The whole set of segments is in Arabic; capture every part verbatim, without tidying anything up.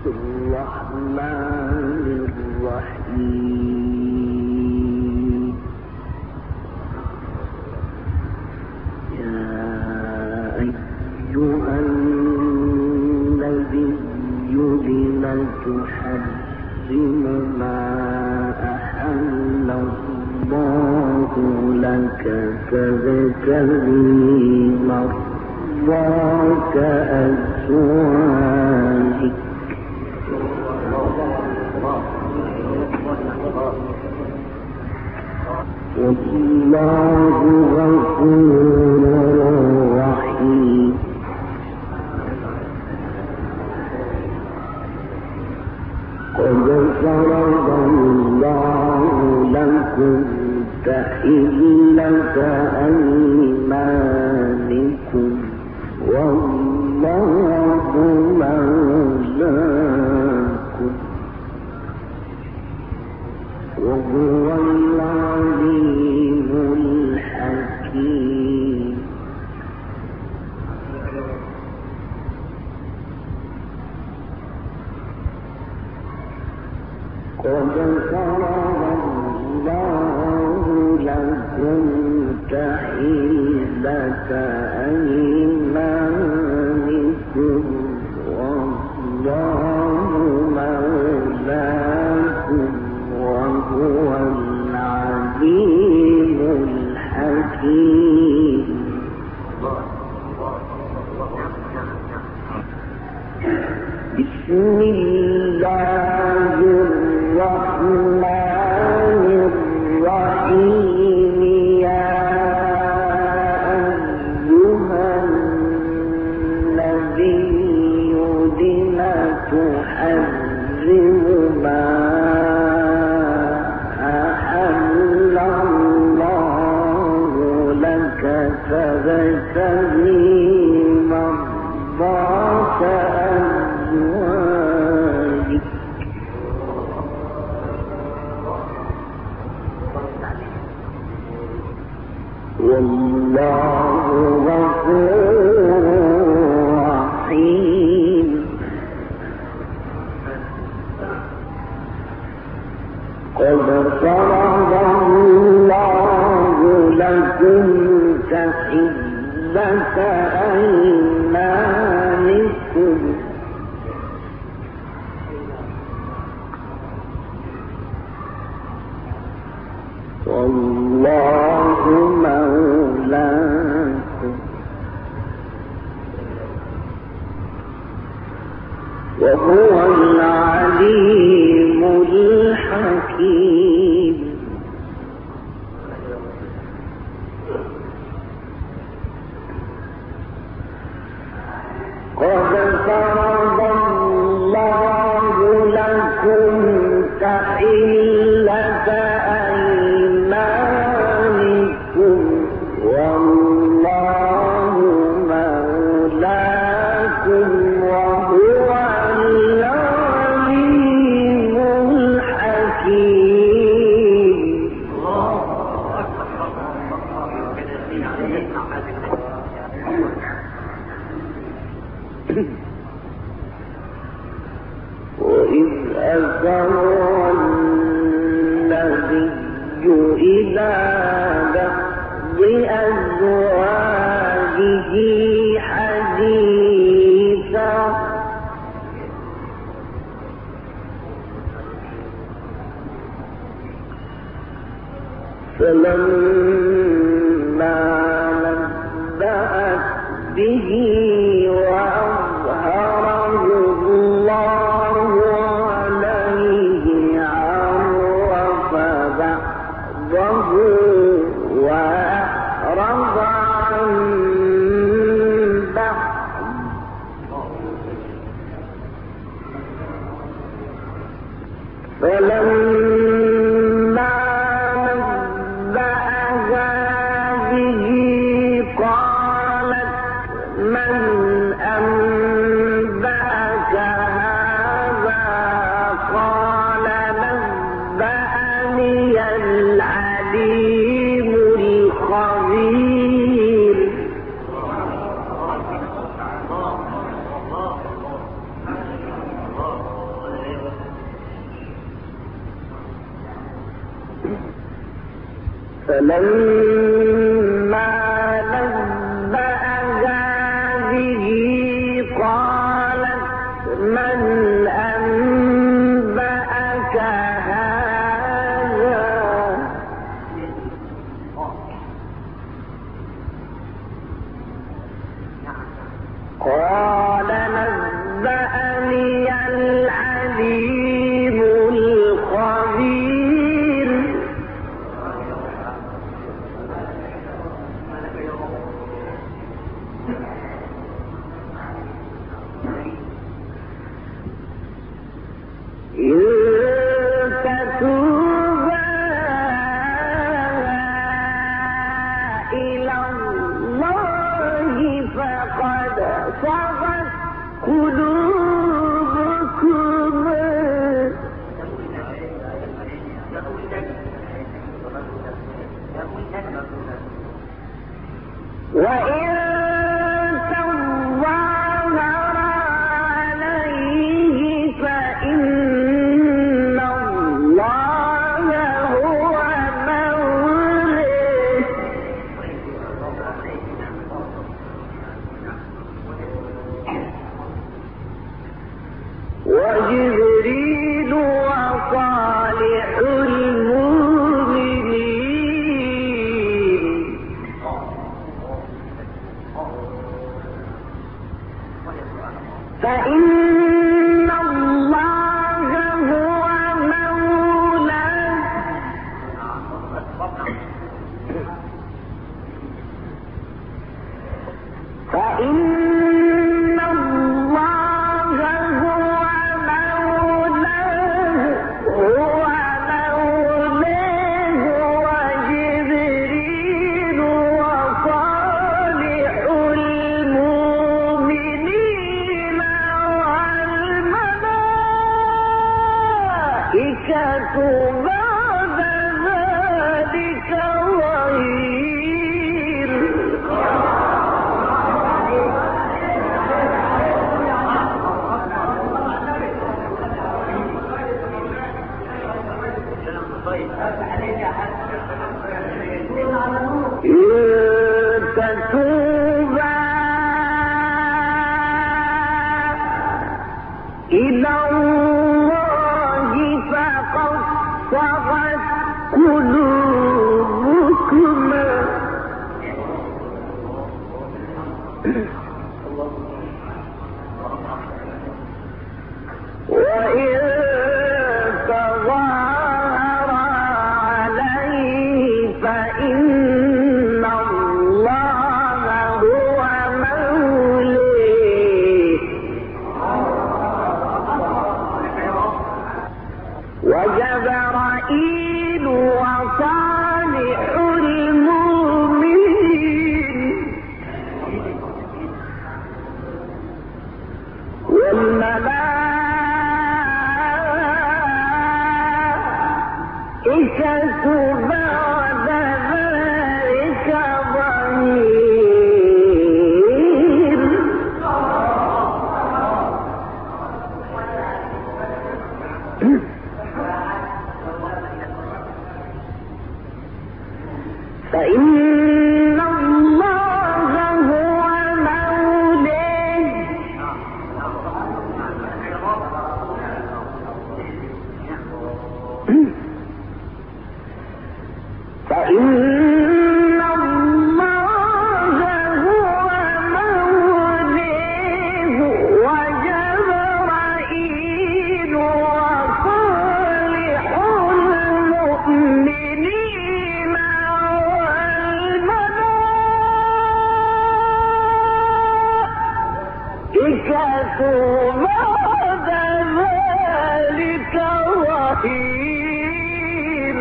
الرحمن الرحيم يا أيها النبي لم تحرم ما أحل الله لك تبتغي مرضات أزواجك والله غفور رحيم قد فرض الله لكم تحلة أيمانكم والله مولاكم وهو العليم الحكيم قد فرض الله لكم تحلة أيمانكم والله مولاكم وهو العليم الحكيم بسم الله الرحمن الرحيم يا أيها النبي لم تحرم ما أحل الله لك تبتغي مرضات أزواجك والله غفور رحيم قد فرض الله لكم تحلة أيمانكم والله مولاكم وهو العليم الحكيم قد فرض الله لكم تحلة أيمانكم والله مولاكم وهو العليم الحكيم وإذ أسر النبي إلى بعض أزواجه حديثا فلما نبأت به وأظهره الله عليه عرف بعضه وأعرض عن بعض فلما نبأها به قالت من فلما نبأها به قالت من أنبأك هذا قال نبأني العليم الخبير إن تتوبا إلى الله فقد صغت قلوبكما وإن تظاهر عليه فإن الله هو مولاه وجبريل وصالح المؤمنين فإن الله هو مولاه فإن الله هو مولاه هو مولاه وجبريل وصالح المؤمنين والملائكة بعد ذلك ظهير إن تتوبا إلى الله فقد صغت قلوبكما وإن تظاهر عليه فإن الله هو مولاه وجبرائيل وصالح المؤمنين والملائكة بعد ذلك ظهير فإن الله هو مولاه فإن الله هو مولاه وجبرائيل وصالح المؤمنين والملائكة بعد ذلك ظهير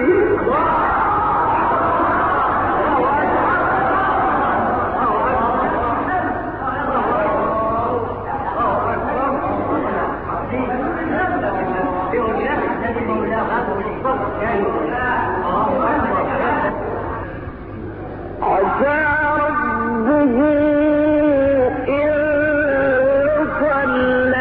عسى ربه إن صلى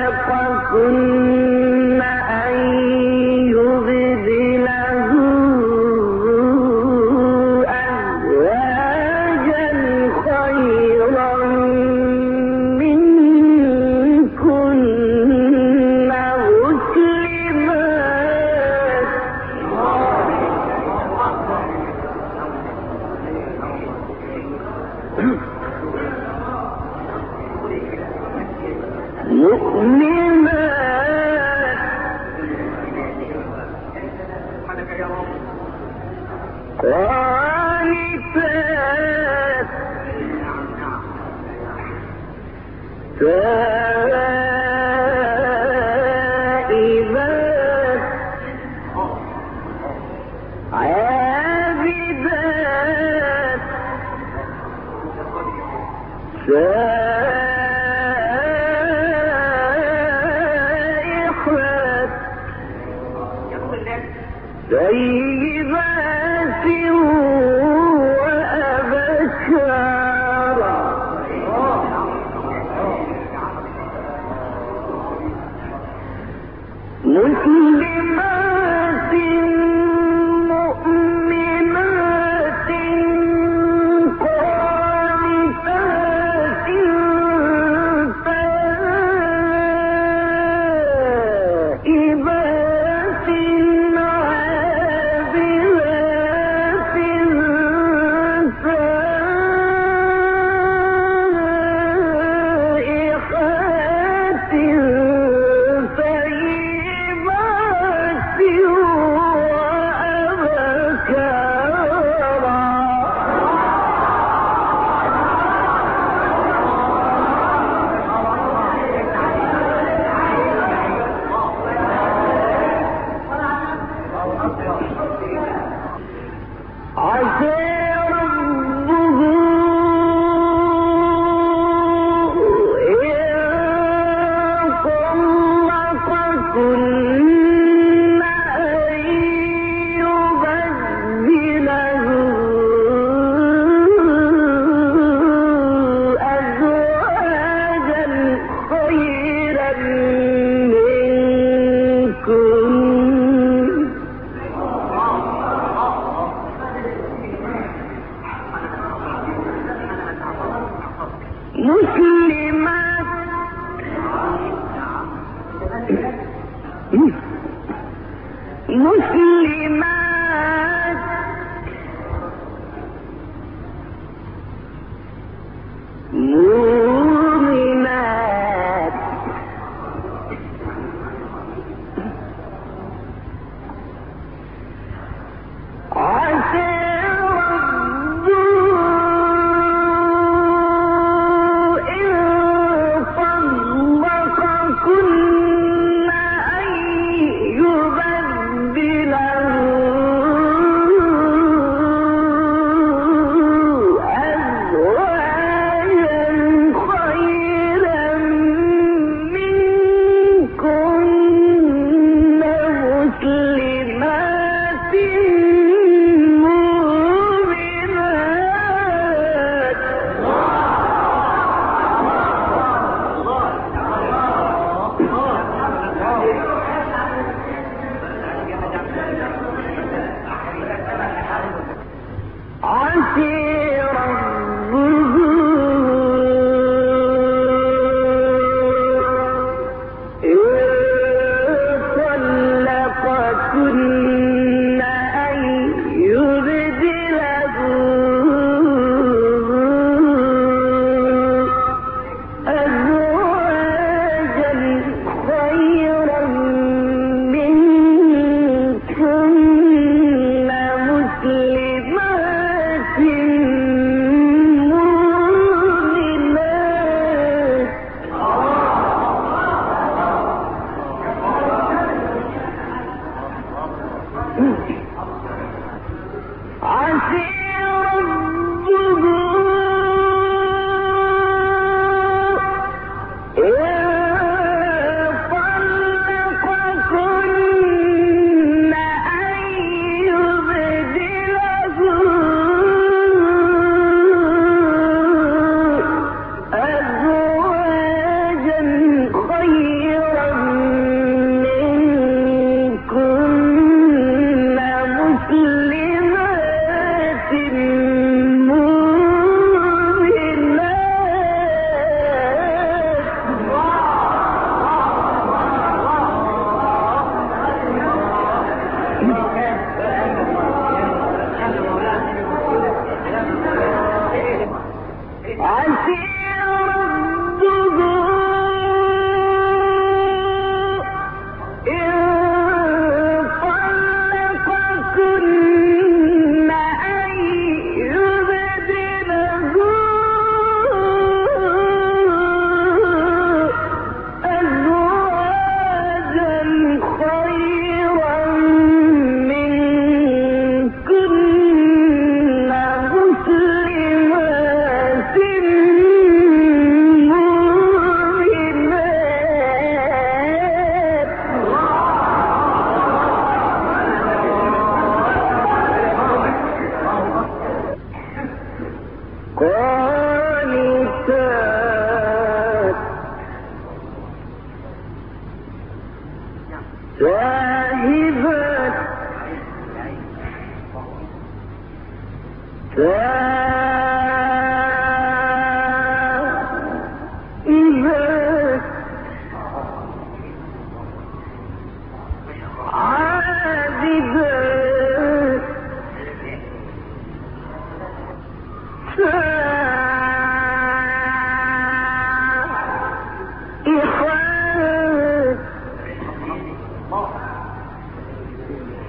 مؤمنات قانتات تائبات عابدات سائحات طيبات وأبكارا مسلمات مؤمنات قانتات تائبات عابدات سائحات مسلمات مؤمنات عسى ربه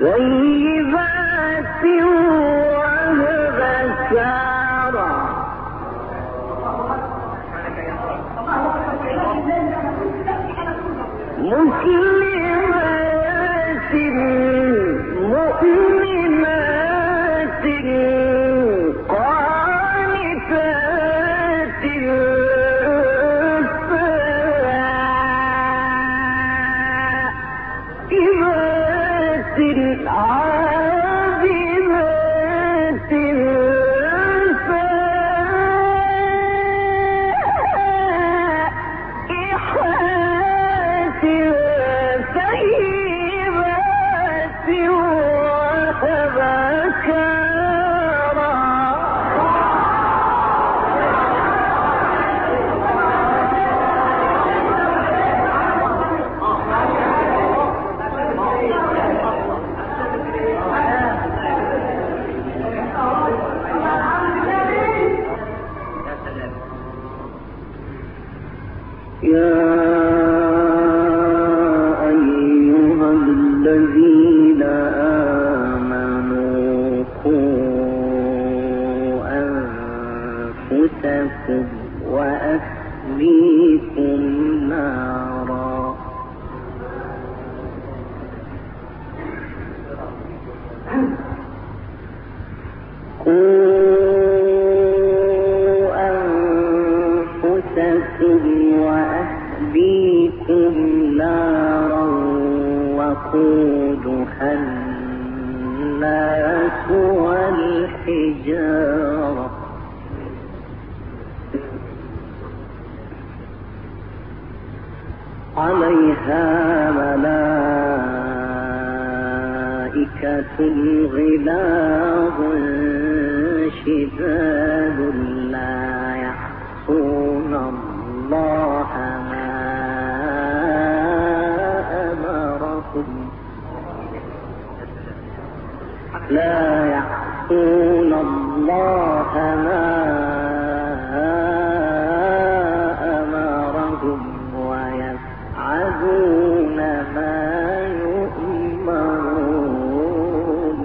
طيبات وأبكارا مسلمات مؤمنات قانتات سائبات عابدات سائحات طيبات وأبكارا يا أيها الذين آمنوا قوا أنفسكم وأهليكم نارا وأهليكم نارا وقودها الناس والحجارة عليها ملائكة غلاظ شداد لا يعصون الله ما أمرهم لا يعصون الله ما أمرهم ويفعلون ما يؤمرون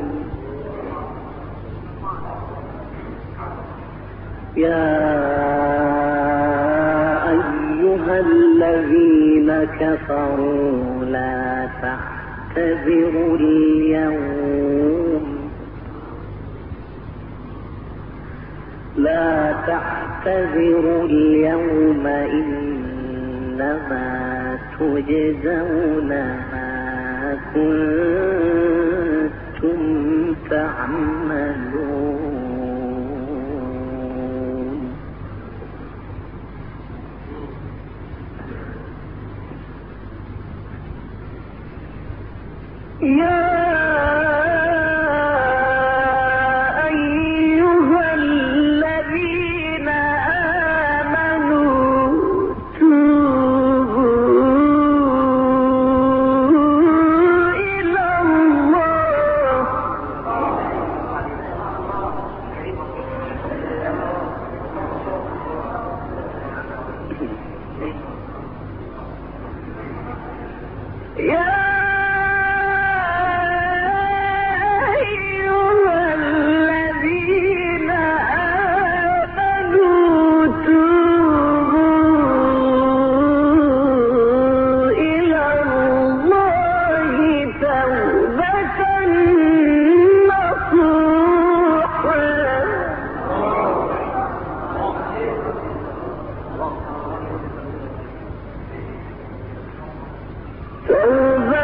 يا الذين كفروا لا تعتذروا اليوم لا تعتذروا اليوم إنما تجزون ما كنتم تعملون يا أيها الذين آمنوا توبوا إلى الله يا توبة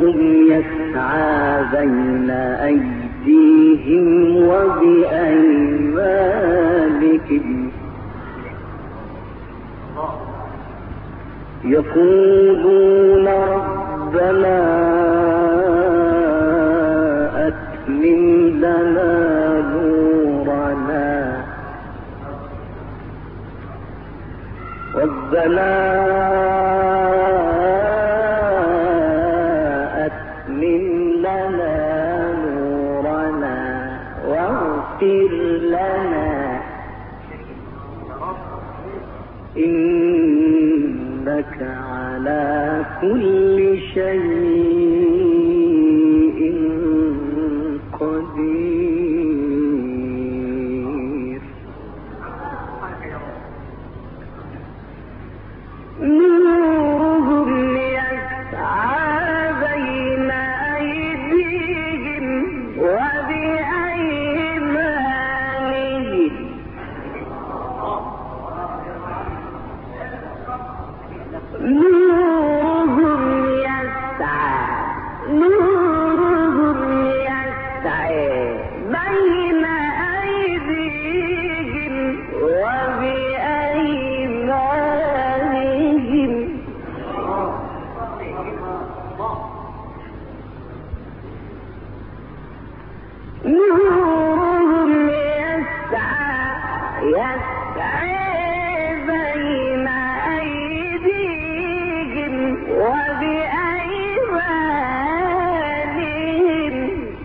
نورهم يسعى بين أيديهم وبأيمانهم يقولون ربنا أتمم لنا نورنا ربنا أتمم لنا نورنا واغفر لنا إنك على كل شيء قدير. نورهم يسعى بين أيديهم وبأيمانهم نورهم يسعى نورهم يسعى بين أيديهم وبأيمانهم نورهم يسعى يسعى بين أيديهم وبأيمانهم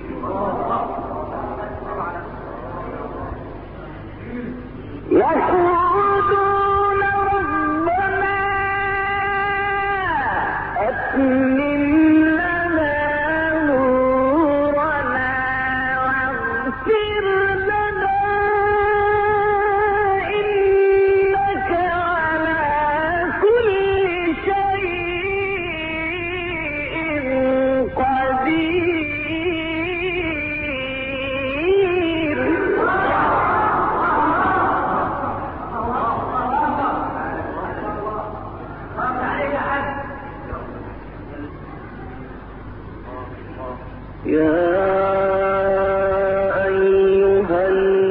يقولون ربنا أتمم لنا نورنا واغفر لنا إنك على كل شيء قدير. يا أيها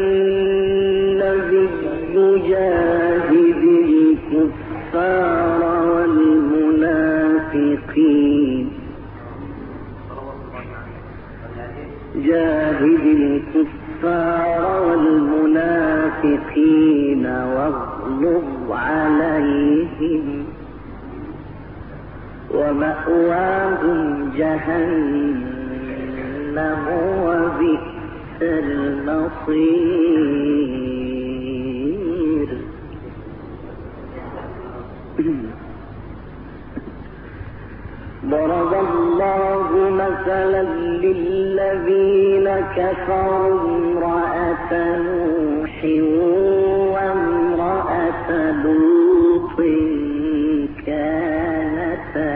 النبي جاهد الكفار والمنافقين جاهد الكفار والمنافقين واغلظ عليهم ومأواهم جهنم وبئس المصير. ضرب الله مثلا للذين كفروا امرأة نوح وامرأة لوط كانتا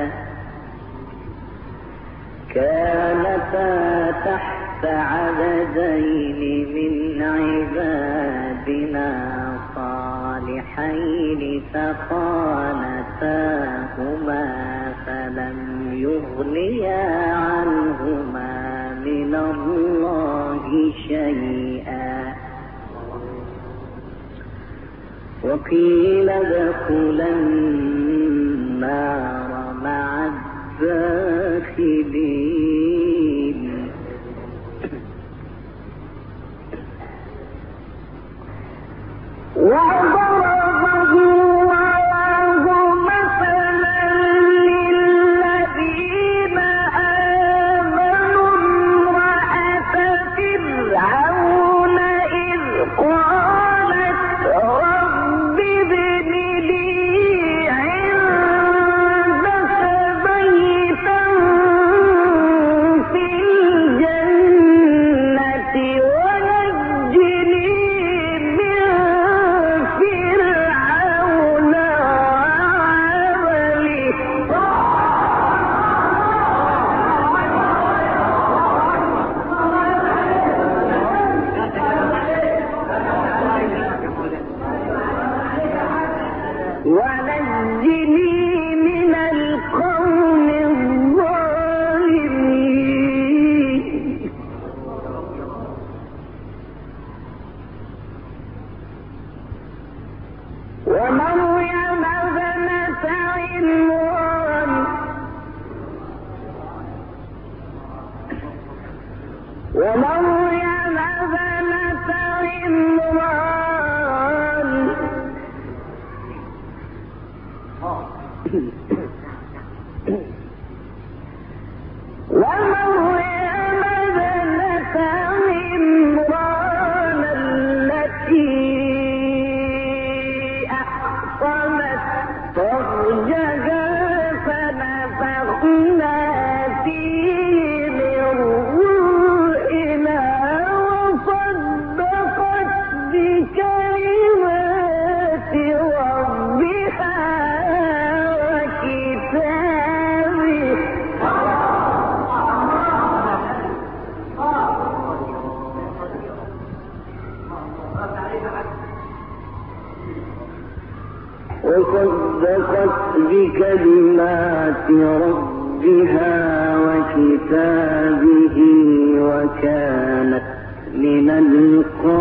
كانتا تحت عبدين من عبادنا صالحين فخانتاهما فلم يغنيا عنهما من الله شيئا وقيل ادخلا النار مع الداخلين. وضرب الله مثلا للذين آمنوا امرأة فرعون إذ قالت رب ابن لي عندك بيتا ومريم ابنة عمران ومريم ابنة عمران التي أحصنت فرجها فنفخنا فيه من روحنا وصدقت بكلمات ربها وكتابه وصدقت بكلمات ربها وكتابه وكانت من القانتين.